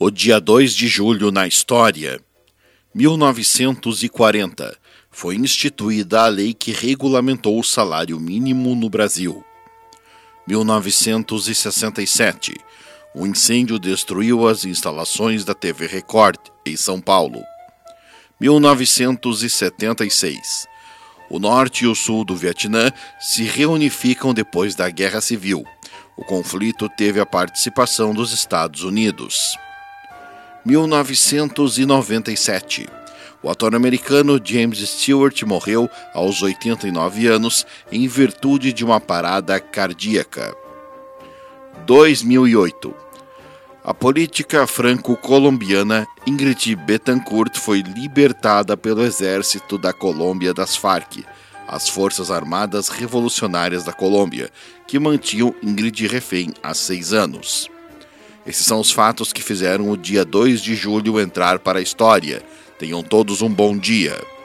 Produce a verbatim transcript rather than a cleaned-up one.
O dia dois de julho na história. mil novecentos e quarenta. Foi instituída a lei que regulamentou o salário mínimo no Brasil. mil novecentos e sessenta e sete. Um incêndio destruiu as instalações da T V Record, em São Paulo. mil novecentos e setenta e seis. O norte e o sul do Vietnã se reunificam depois da Guerra Civil. O conflito teve a participação dos Estados Unidos. mil novecentos e noventa e sete. O ator americano James Stewart morreu aos oitenta e nove anos em virtude de uma parada cardíaca. dois mil e oito. A política franco-colombiana Ingrid Betancourt foi libertada pelo exército da Colômbia das Farc, as Forças Armadas Revolucionárias da Colômbia, que mantinham Ingrid refém há seis anos. Esses são os fatos que fizeram o dia dois de julho entrar para a história. Tenham todos um bom dia.